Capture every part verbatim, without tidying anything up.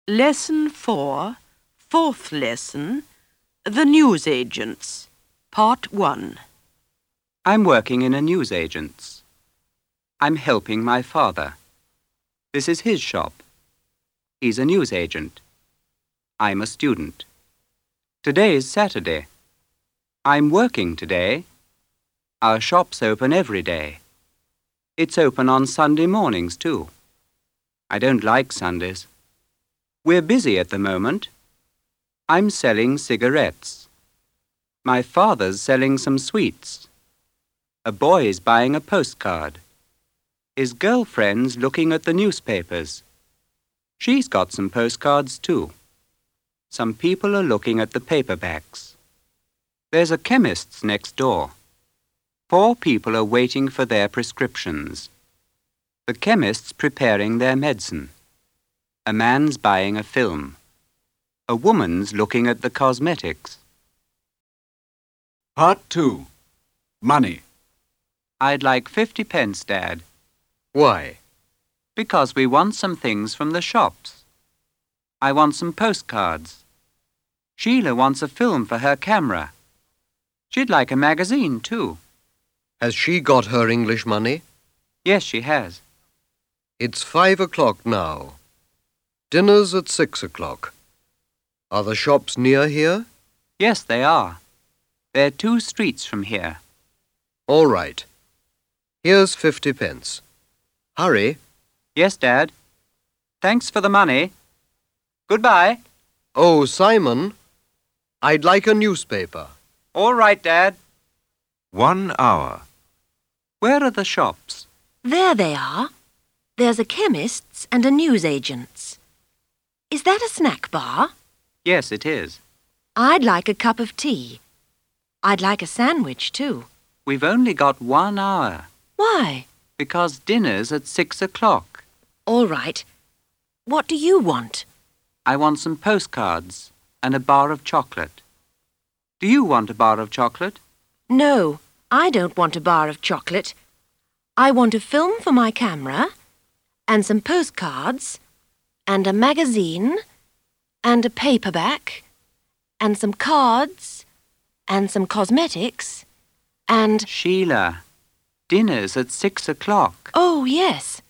Lesson four, fourth lesson, The Newsagents, Part one. I'm working in a newsagent's. I'm helping my father. This is his shop. He's a newsagent. I'm a student. Today's Saturday. I'm working today. Our shop's open every day. It's open on Sunday mornings too. I don't like Sundays. We're busy at the moment. I'm selling cigarettes. My father's selling some sweets. A boy's buying a postcard. His girlfriend's looking at the newspapers. She's got some postcards too. Some people are looking at the paperbacks. There's a chemist's next door. Four people are waiting for their prescriptions. The chemist's preparing their medicine. A man's buying a film. A woman's looking at the cosmetics. Part two. Money. I'd like fifty pence, Dad. Why? Because we want some things from the shops. I want some postcards. Sheila wants a film for her camera. She'd like a magazine, too. Has she got her English money? Yes, she has. It's five o'clock now. Dinner's at six o'clock. Are the shops near here? Yes, they are. They're two streets from here. All right. Here's fifty pence. Hurry. Yes, Dad. Thanks for the money. Goodbye. Oh, Simon, I'd like a newspaper. All right, Dad. One hour. Where are the shops? There they are. There's a chemist's and a newsagent's. Is that a snack bar? Yes, it is. I'd like a cup of tea. I'd like a sandwich too. We've only got one hour. Why? Because dinner's at six o'clock. All right. What do you want? I want some postcards and a bar of chocolate. Do you want a bar of chocolate? No, I don't want a bar of chocolate. I want a film for my camera, and some postcards, and a magazine, and a paperback, and some cards, and some cosmetics, and... Sheila, dinner's at six o'clock. Oh, yes.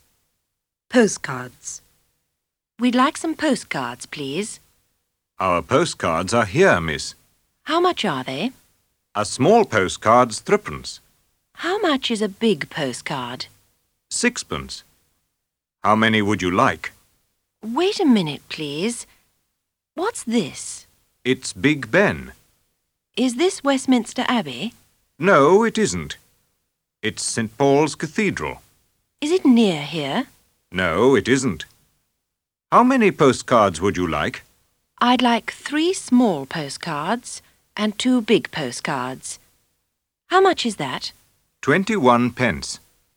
Postcards. We'd like some postcards, please. Our postcards are here, miss. How much are they? A small postcard's threepence. How much is a big postcard? Sixpence. How many would you like? Wait a minute, please. What's this? It's Big Ben. Is this Westminster Abbey? No, it isn't. It's Saint Paul's Cathedral. Is it near here? No, it isn't. How many postcards would you like? I'd like three small postcards and two big postcards. How much is that? Twenty-one pence.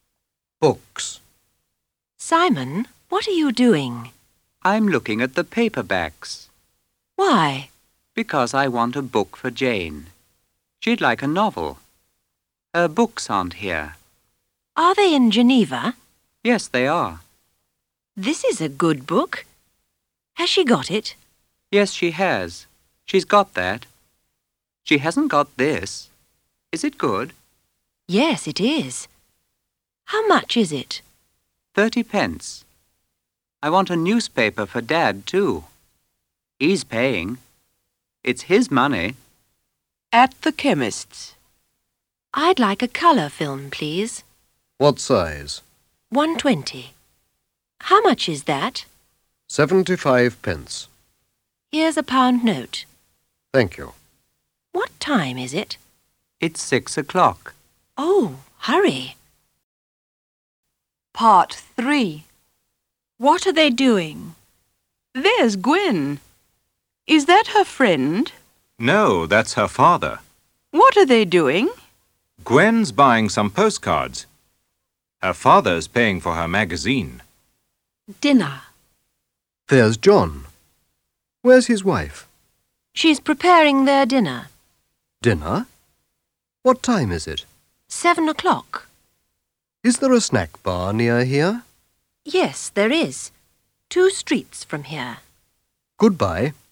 Books. Simon, what are you doing? I'm looking at the paperbacks. Why? Because I want a book for Jane. She'd like a novel. Her books aren't here. Are they in Geneva? Yes, they are. This is a good book. Has she got it? Yes, she has. She's got that. She hasn't got this. Is it good? Yes, it is. How much is it? Thirty pence. I want a newspaper for Dad, too. He's paying. It's his money. At the chemist's. I'd like a colour film, please. What size? One twenty. How much is that? Seventy-five pence. Here's a pound note. Thank you. What time is it? It's six o'clock. Oh, hurry. Part three. What are they doing? There's Gwen. Is that her friend? No, that's her father. What are they doing? Gwen's buying some postcards. Her father's paying for her magazine. Dinner. There's John. Where's his wife? She's preparing their dinner. Dinner? What time is it? Seven o'clock. Is there a snack bar near here? Yes, there is. Two streets from here. Goodbye.